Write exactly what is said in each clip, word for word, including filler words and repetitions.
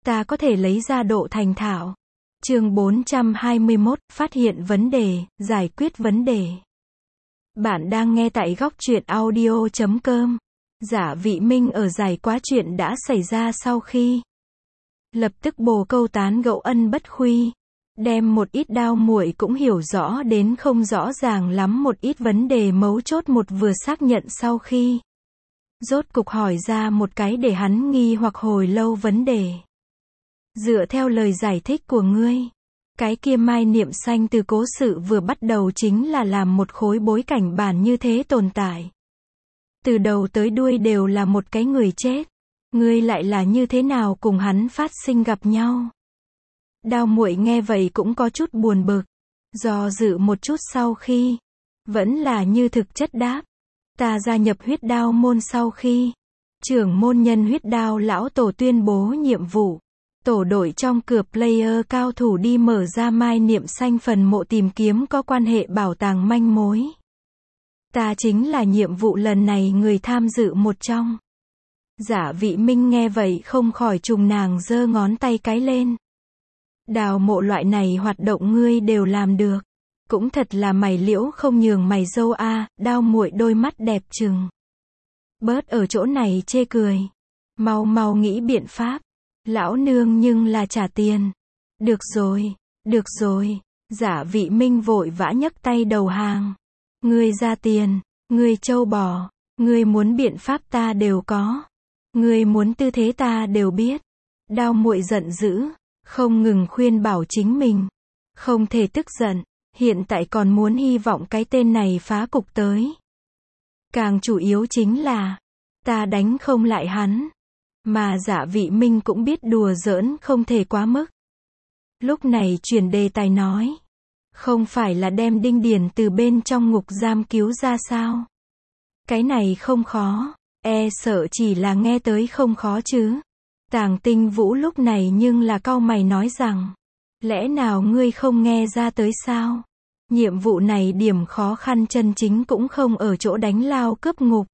ta có thể lấy ra độ thành thạo. Chương bốn trăm hai mươi mốt, phát hiện vấn đề, giải quyết vấn đề. Bạn đang nghe tại góc truyện audio chấm com. Giả Vị Minh ở giải quá chuyện đã xảy ra sau khi lập tức bồ câu tán gẫu ân bất khuy, đem một ít đao muội cũng hiểu rõ đến không rõ ràng lắm một ít vấn đề mấu chốt một vừa xác nhận sau khi rốt cục hỏi ra một cái để hắn nghi hoặc hồi lâu vấn đề. Dựa theo lời giải thích của ngươi, cái kia Mai Niệm Xanh từ cố sự vừa bắt đầu chính là làm một khối bối cảnh bản như thế tồn tại. Từ đầu tới đuôi đều là một cái người chết. Ngươi lại là như thế nào cùng hắn phát sinh gặp nhau? Đao muội nghe vậy cũng có chút buồn bực. Do dự một chút sau khi, vẫn là như thực chất đáp. Ta gia nhập huyết đao môn sau khi, trưởng môn nhân huyết đao lão tổ tuyên bố nhiệm vụ. Tổ đội trong cửa player cao thủ đi mở ra Mai Niệm Xanh phần mộ tìm kiếm có quan hệ bảo tàng manh mối. Ta chính là nhiệm vụ lần này người tham dự một trong. Giả Vị Minh nghe vậy không khỏi trùng nàng giơ ngón tay cái lên. Đào mộ loại này hoạt động ngươi đều làm được. Cũng thật là mày liễu không nhường mày dâu a. À, đao muội đôi mắt đẹp trừng. Bớt ở chỗ này chê cười. Mau mau nghĩ biện pháp. Lão nương nhưng là trả tiền. Được rồi, được rồi. Giả Vị Minh vội vã nhấc tay đầu hàng. Ngươi ra tiền, ngươi trâu bò, ngươi muốn biện pháp ta đều có. Ngươi muốn tư thế ta đều biết. Đao muội giận dữ, không ngừng khuyên bảo chính mình. Không thể tức giận, hiện tại còn muốn hy vọng cái tên này phá cục tới. Càng chủ yếu chính là, ta đánh không lại hắn. Mà Giả Vị Minh cũng biết đùa giỡn không thể quá mức. Lúc này chuyển đề tài nói. Không phải là đem Đinh Điền từ bên trong ngục giam cứu ra sao? Cái này không khó. E sợ chỉ là nghe tới không khó chứ. Tàng Tinh Vũ lúc này nhưng là cau mày nói rằng. Lẽ nào ngươi không nghe ra tới sao? Nhiệm vụ này điểm khó khăn chân chính cũng không ở chỗ đánh lao cướp ngục.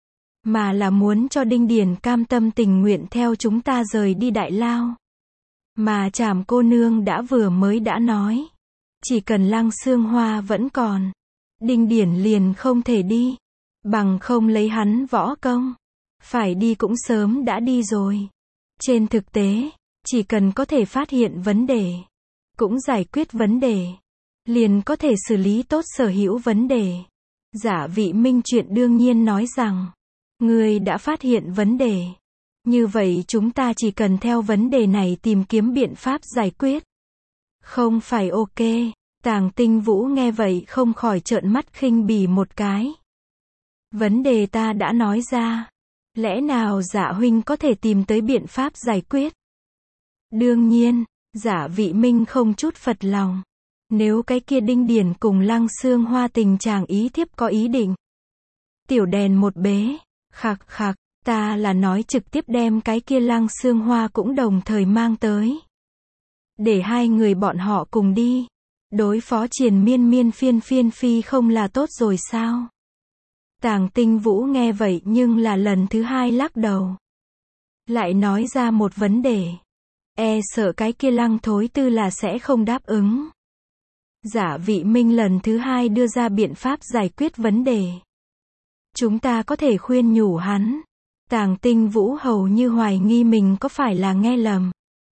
Mà là muốn cho Đinh Điền cam tâm tình nguyện theo chúng ta rời đi đại lao. Mà Trảm cô nương đã vừa mới đã nói. Chỉ cần Lăng Xương Hoa vẫn còn. Đinh Điển liền không thể đi. Bằng không lấy hắn võ công. Phải đi cũng sớm đã đi rồi. Trên thực tế, chỉ cần có thể phát hiện vấn đề. Cũng giải quyết vấn đề. Liền có thể xử lý tốt sở hữu vấn đề. Giả Vị Minh chuyện đương nhiên nói rằng. Ngươi đã phát hiện vấn đề. Như vậy chúng ta chỉ cần theo vấn đề này tìm kiếm biện pháp giải quyết. Không phải ok. Tàng Tinh Vũ nghe vậy không khỏi trợn mắt khinh bỉ một cái. Vấn đề ta đã nói ra. Lẽ nào Dạ huynh có thể tìm tới biện pháp giải quyết? Đương nhiên, Giả Vị Minh không chút phật lòng. Nếu cái kia Đinh Điển cùng Lăng Xương Hoa tình chàng ý thiếp có ý định. Tiểu đèn một bế. Khạc khạc, ta là nói trực tiếp đem cái kia Lăng Xương Hoa cũng đồng thời mang tới. Để hai người bọn họ cùng đi. Đối phó Triền Miên Miên Phiên Phiên Phi không là tốt rồi sao? Tàng Tinh Vũ nghe vậy nhưng là lần thứ hai lắc đầu. Lại nói ra một vấn đề. E sợ cái kia Lăng Thối Tư là sẽ không đáp ứng. Giả Vị Minh lần thứ hai đưa ra biện pháp giải quyết vấn đề. Chúng ta có thể khuyên nhủ hắn. Tàng Tinh Vũ hầu như hoài nghi mình có phải là nghe lầm.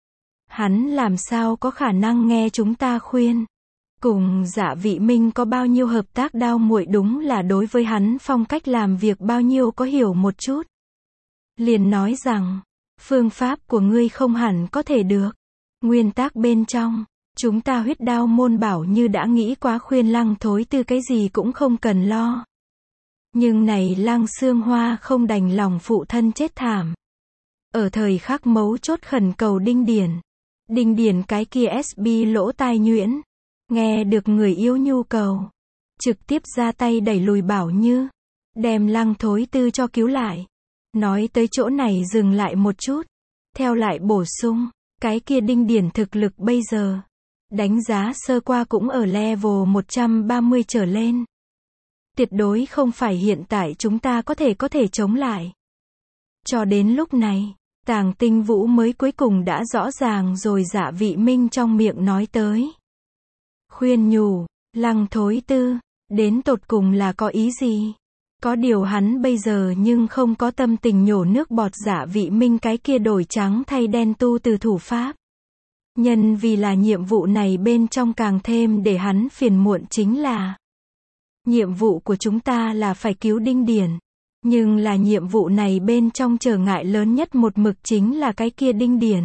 Hắn làm sao có khả năng nghe chúng ta khuyên. Cùng Giả Vị Minh có bao nhiêu hợp tác đao muội đúng là đối với hắn phong cách làm việc bao nhiêu có hiểu một chút. Liền nói rằng, phương pháp của ngươi không hẳn có thể được. Nguyên tắc bên trong, chúng ta huyết đao môn bảo như đã nghĩ quá khuyên Lăng Thối Tư cái gì cũng không cần lo. Nhưng này Lăng Xương Hoa không đành lòng phụ thân chết thảm. Ở thời khắc mấu chốt khẩn cầu Đinh Điển. Đinh Điển cái kia ét bê lỗ tai nhuyễn. Nghe được người yêu nhu cầu. Trực tiếp ra tay đẩy lùi Bảo Như. Đem Lăng Thối Tư cho cứu lại. Nói tới chỗ này dừng lại một chút. Theo lại bổ sung. Cái kia Đinh Điển thực lực bây giờ. Đánh giá sơ qua cũng ở level một trăm ba mươi trở lên. Tuyệt đối không phải hiện tại chúng ta có thể có thể chống lại. Cho đến lúc này, Tàng Tinh Vũ mới cuối cùng đã rõ ràng rồi Dạ Vị Minh trong miệng nói tới. Khuyên nhủ, Lăng Thối Tư, đến tột cùng là có ý gì? Có điều hắn bây giờ nhưng không có tâm tình nhổ nước bọt Dạ Vị Minh cái kia đổi trắng thay đen tu từ thủ pháp. Nhân vì là nhiệm vụ này bên trong càng thêm để hắn phiền muộn chính là nhiệm vụ của chúng ta là phải cứu Đinh Điển. Nhưng là nhiệm vụ này bên trong trở ngại lớn nhất một mực chính là cái kia Đinh Điển.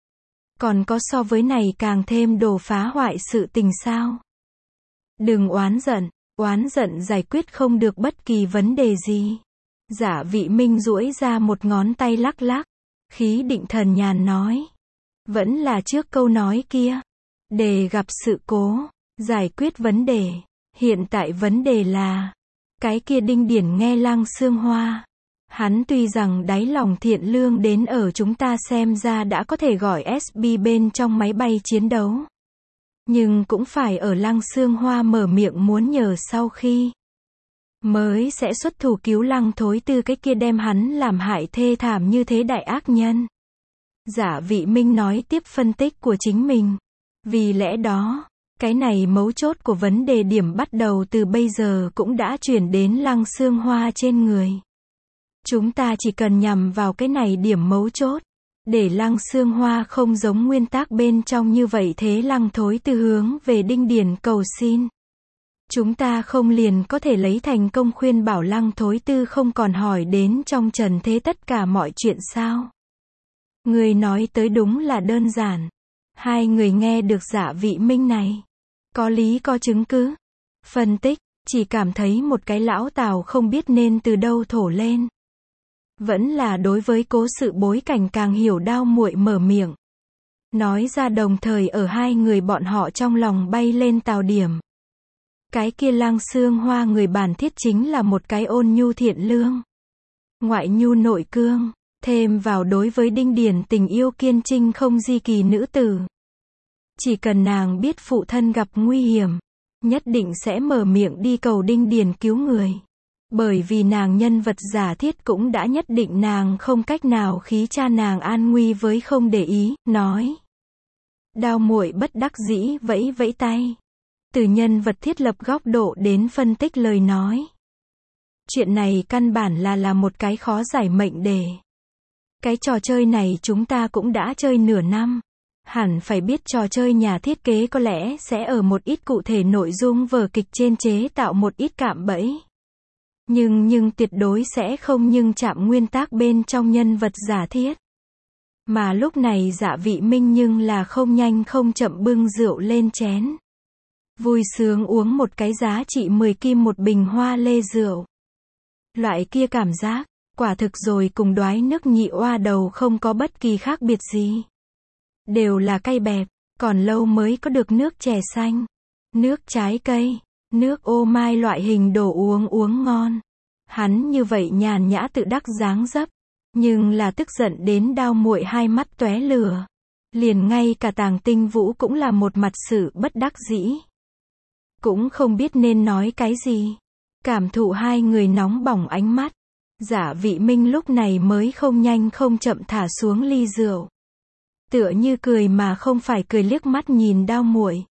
Còn có so với này càng thêm đồ phá hoại sự tình sao? Đừng oán giận, oán giận giải quyết không được bất kỳ vấn đề gì. Dạ Vị Minh duỗi ra một ngón tay lắc lắc, khí định thần nhàn nói. Vẫn là trước câu nói kia. Để gặp sự cố, giải quyết vấn đề. Hiện tại vấn đề là, cái kia Đinh Điển nghe Lăng Xương Hoa. Hắn tuy rằng đáy lòng thiện lương đến ở chúng ta xem ra đã có thể gọi ét bê bên trong máy bay chiến đấu. Nhưng cũng phải ở Lăng Xương Hoa mở miệng muốn nhờ sau khi mới sẽ xuất thủ cứu Lăng Thối Tư cái kia đem hắn làm hại thê thảm như thế đại ác nhân. Dạ Vị Minh nói tiếp phân tích của chính mình. Vì lẽ đó, cái này mấu chốt của vấn đề điểm bắt đầu từ bây giờ cũng đã chuyển đến Lăng Xương Hoa trên người. Chúng ta chỉ cần nhằm vào cái này điểm mấu chốt, để Lăng Xương Hoa không giống nguyên tắc bên trong như vậy thế Lăng Thối Tư hướng về Đinh Điển cầu xin. Chúng ta không liền có thể lấy thành công khuyên bảo Lăng Thối Tư không còn hỏi đến trong trần thế tất cả mọi chuyện sao? Người nói tới đúng là đơn giản. Hai người nghe được Dạ Vị Minh này. Có lý có chứng cứ. Phân tích, chỉ cảm thấy một cái lão Tào không biết nên từ đâu thổ lên. Vẫn là đối với cố sự bối cảnh càng hiểu Đao Muội mở miệng. Nói ra đồng thời ở hai người bọn họ trong lòng bay lên tào điểm. Cái kia Lăng Xương Hoa người bản thiết chính là một cái ôn nhu thiện lương. Ngoại nhu nội cương, thêm vào đối với Đinh Điển tình yêu kiên trinh không di kỳ nữ tử. Chỉ cần nàng biết phụ thân gặp nguy hiểm, nhất định sẽ mở miệng đi cầu Đinh Điển cứu người. Bởi vì nàng nhân vật giả thiết cũng đã nhất định nàng không cách nào khí cha nàng an nguy với không để ý, nói. Đao Muội bất đắc dĩ vẫy vẫy tay. Từ nhân vật thiết lập góc độ đến phân tích lời nói. Chuyện này căn bản là là một cái khó giải mệnh đề. Cái trò chơi này chúng ta cũng đã chơi nửa năm. Hẳn phải biết trò chơi nhà thiết kế có lẽ sẽ ở một ít cụ thể nội dung vở kịch trên chế tạo một ít cạm bẫy. Nhưng nhưng tuyệt đối sẽ không nhưng chạm nguyên tắc bên trong nhân vật giả thiết. Mà lúc này Dạ Vị Minh nhưng là không nhanh không chậm bưng rượu lên chén. Vui sướng uống một cái giá trị mười kim một bình hoa lê rượu. Loại kia cảm giác, quả thực rồi cùng đoái nước nhị oa đầu không có bất kỳ khác biệt gì. Đều là cay bẹp, còn lâu mới có được nước chè xanh, nước trái cây, nước ô mai loại hình đồ uống uống ngon. Hắn như vậy nhàn nhã tự đắc dáng dấp, nhưng là tức giận đến Đao Muội hai mắt tóe lửa. Liền ngay cả Tàng Tinh Vũ cũng là một mặt sự bất đắc dĩ. Cũng không biết nên nói cái gì. Cảm thụ hai người nóng bỏng ánh mắt. Dạ Vị Minh lúc này mới không nhanh không chậm thả xuống ly rượu. Tựa như cười mà không phải cười liếc mắt nhìn Đao Muội.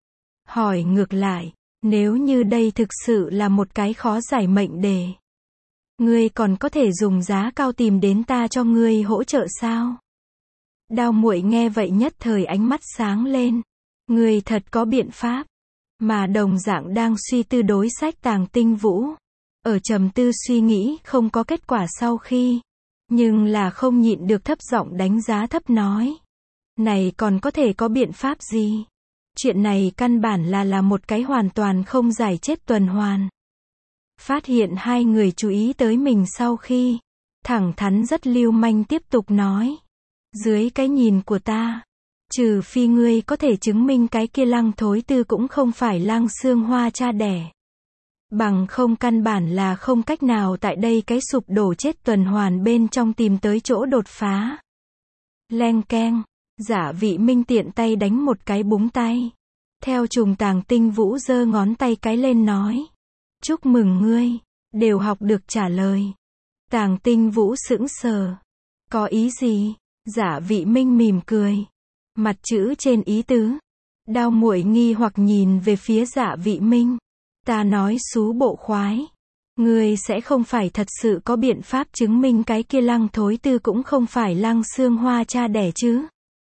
Hỏi ngược lại, nếu như đây thực sự là một cái khó giải mệnh đề, ngươi còn có thể dùng giá cao tìm đến ta cho ngươi hỗ trợ sao? Đao Muội nghe vậy nhất thời ánh mắt sáng lên. Ngươi thật có biện pháp. Mà đồng dạng đang suy tư đối sách Tàng Tinh Vũ. Ở trầm tư suy nghĩ không có kết quả sau khi. Nhưng là không nhịn được thấp giọng đánh giá thấp nói. Này còn có thể có biện pháp gì? Chuyện này căn bản là là một cái hoàn toàn không giải chết tuần hoàn. Phát hiện hai người chú ý tới mình sau khi. Thẳng thắn rất lưu manh tiếp tục nói. Dưới cái nhìn của ta. Trừ phi ngươi có thể chứng minh cái kia Lăng Thối Tư cũng không phải Lăng Xương Hoa cha đẻ. Bằng không căn bản là không cách nào tại đây cái sụp đổ chết tuần hoàn bên trong tìm tới chỗ đột phá. Leng keng, Dạ Vị Minh tiện tay đánh một cái búng tay. Theo trùng Tàng Tinh Vũ giơ ngón tay cái lên nói. Chúc mừng ngươi, đều học được trả lời. Tàng Tinh Vũ sững sờ. Có ý gì? Giả Vị Minh mỉm cười. Mặt chữ trên ý tứ. Đao muội nghi hoặc nhìn về phía Giả Vị Minh. Ta nói xú bộ khoái. Ngươi sẽ không phải thật sự có biện pháp chứng minh cái kia Lăng Thối Tư cũng không phải Lăng Xương Hoa cha đẻ chứ?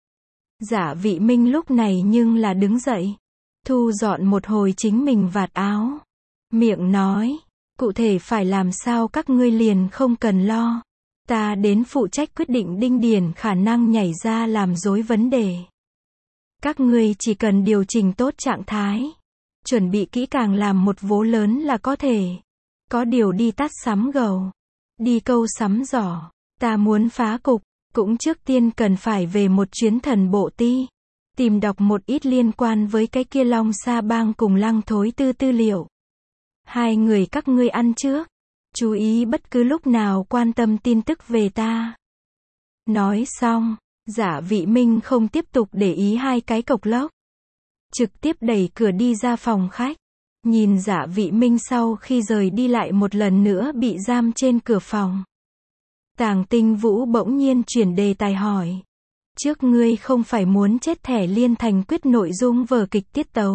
Giả Vị Minh lúc này nhưng là đứng dậy. Thu dọn một hồi chính mình vạt áo. Miệng nói. Cụ thể phải làm sao các ngươi liền không cần lo. Ta đến phụ trách quyết định Đinh Điền khả năng nhảy ra làm rối vấn đề. Các ngươi chỉ cần điều chỉnh tốt trạng thái. Chuẩn bị kỹ càng làm một vố lớn là có thể. Có điều đi tắt sắm gầu. Đi câu sắm giỏ. Ta muốn phá cục. Cũng trước tiên cần phải về một chuyến Thần Bộ Ti. Tìm đọc một ít liên quan với cái kia Long Sa Bang cùng Lăng Thối Tư tư liệu. Hai người các ngươi ăn trước. Chú ý bất cứ lúc nào quan tâm tin tức về ta. Nói xong, Giả Vị Minh không tiếp tục để ý hai cái cộc lốc. Trực tiếp đẩy cửa đi ra phòng khách. Nhìn Giả Vị Minh sau khi rời đi lại một lần nữa bị giam trên cửa phòng. Tàng Tinh Vũ bỗng nhiên chuyển đề tài hỏi. Trước ngươi không phải muốn chết thẻ liên thành quyết nội dung vở kịch tiết tấu.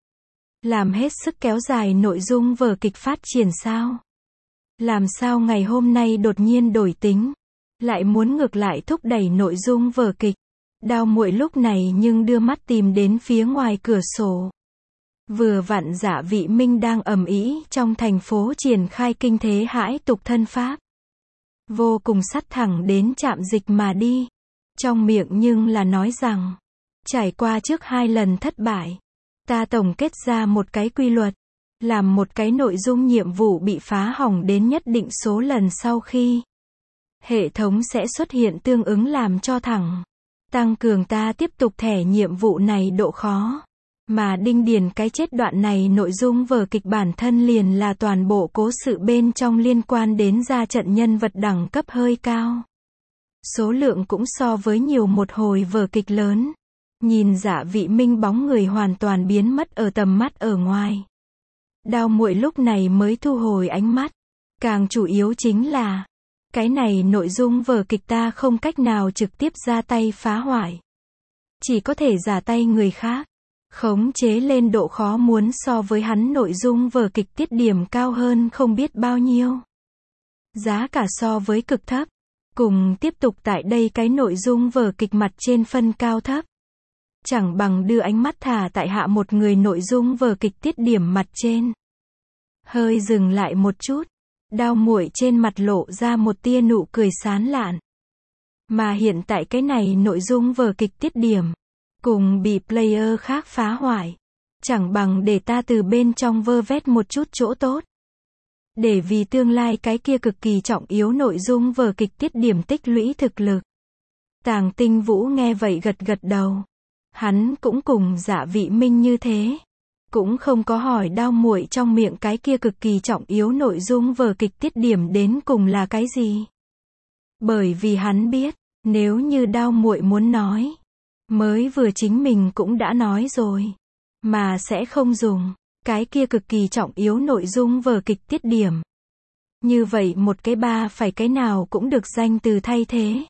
Làm hết sức kéo dài nội dung vở kịch phát triển sao? Làm sao ngày hôm nay đột nhiên đổi tính? Lại muốn ngược lại thúc đẩy nội dung vở kịch. Đao muội lúc này nhưng đưa mắt tìm đến phía ngoài cửa sổ. Vừa vặn Giả Vị Minh đang ầm ĩ trong thành phố triển khai kinh thế hãi tục thân pháp. Vô cùng sắt thẳng đến trạm dịch mà đi. Trong miệng nhưng là nói rằng, trải qua trước hai lần thất bại, ta tổng kết ra một cái quy luật, làm một cái nội dung nhiệm vụ bị phá hỏng đến nhất định số lần sau khi, hệ thống sẽ xuất hiện tương ứng làm cho thẳng, tăng cường ta tiếp tục thẻ nhiệm vụ này độ khó. Mà Đinh Điền cái chết đoạn này nội dung vở kịch bản thân liền là toàn bộ cố sự bên trong liên quan đến ra trận nhân vật đẳng cấp hơi cao. Số lượng cũng so với nhiều một hồi vở kịch lớn. Nhìn Giả Vị Minh bóng người hoàn toàn biến mất ở tầm mắt ở ngoài. Đao muội lúc này mới thu hồi ánh mắt. Càng chủ yếu chính là, cái này nội dung vở kịch ta không cách nào trực tiếp ra tay phá hoại. Chỉ có thể giả tay người khác. Khống chế lên độ khó muốn so với hắn nội dung vở kịch tiết điểm cao hơn không biết bao nhiêu. Giá cả so với cực thấp. Cùng tiếp tục tại đây cái nội dung vở kịch mặt trên phân cao thấp. Chẳng bằng đưa ánh mắt thả tại hạ một người nội dung vở kịch tiết điểm mặt trên. Hơi dừng lại một chút. Đao muội trên mặt lộ ra một tia nụ cười sán lạn. Mà hiện tại cái này nội dung vở kịch tiết điểm. Cùng bị player khác phá hoại. Chẳng bằng để ta từ bên trong vơ vét một chút chỗ tốt. Để vì tương lai cái kia cực kỳ trọng yếu nội dung vở kịch tiết điểm tích lũy thực lực. Tàng Tinh Vũ nghe vậy gật gật đầu. Hắn cũng cùng Giả Vị Minh như thế. Cũng không có hỏi đao muội trong miệng cái kia cực kỳ trọng yếu nội dung vở kịch tiết điểm đến cùng là cái gì. Bởi vì hắn biết, nếu như đao muội muốn nói, mới vừa chính mình cũng đã nói rồi, mà sẽ không dùng cái kia cực kỳ trọng yếu nội dung vở kịch tiết điểm. Như vậy một cái ba phải cái nào cũng được danh từ thay thế.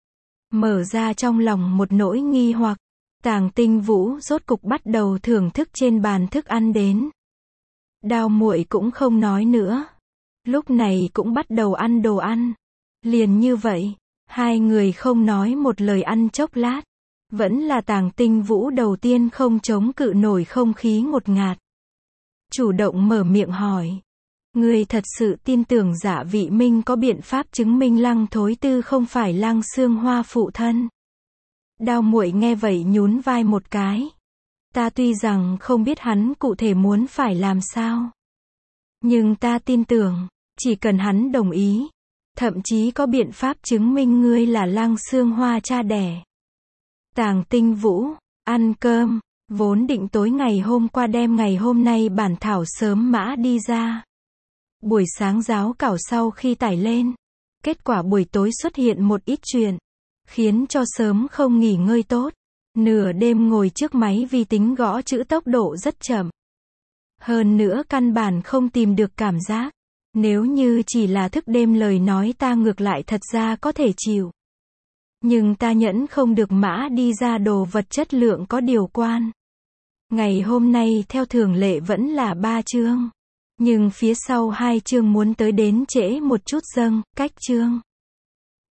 Mở ra trong lòng một nỗi nghi hoặc, Tàng Tinh Vũ rốt cục bắt đầu thưởng thức trên bàn thức ăn đến. Đao muội cũng không nói nữa. Lúc này cũng bắt đầu ăn đồ ăn. Liền như vậy, hai người không nói một lời ăn chốc lát. Vẫn là Tàng Tinh Vũ đầu tiên không chống cự nổi không khí ngột ngạt. Chủ động mở miệng hỏi. Ngươi thật sự tin tưởng Giả Vị Minh có biện pháp chứng minh Lăng Thối Tư không phải Lăng Xương Hoa phụ thân? Đao muội nghe vậy nhún vai một cái. Ta tuy rằng không biết hắn cụ thể muốn phải làm sao. Nhưng ta tin tưởng, chỉ cần hắn đồng ý, thậm chí có biện pháp chứng minh ngươi là Lăng Xương Hoa cha đẻ. Tàng Tinh Vũ, ăn cơm, vốn định tối ngày hôm qua đem ngày hôm nay bản thảo sớm mã đi ra. Buổi sáng giáo cảo sau khi tải lên, kết quả buổi tối xuất hiện một ít chuyện, khiến cho sớm không nghỉ ngơi tốt. Nửa đêm ngồi trước máy vi tính gõ chữ tốc độ rất chậm. Hơn nữa căn bản không tìm được cảm giác. Nếu như chỉ là thức đêm lời nói ta ngược lại thật ra có thể chịu. Nhưng ta nhẫn không được mã đi ra đồ vật chất lượng có điều quan. Ngày hôm nay theo thường lệ vẫn là ba chương. Nhưng phía sau hai chương muốn tới đến trễ một chút dâng, cách chương.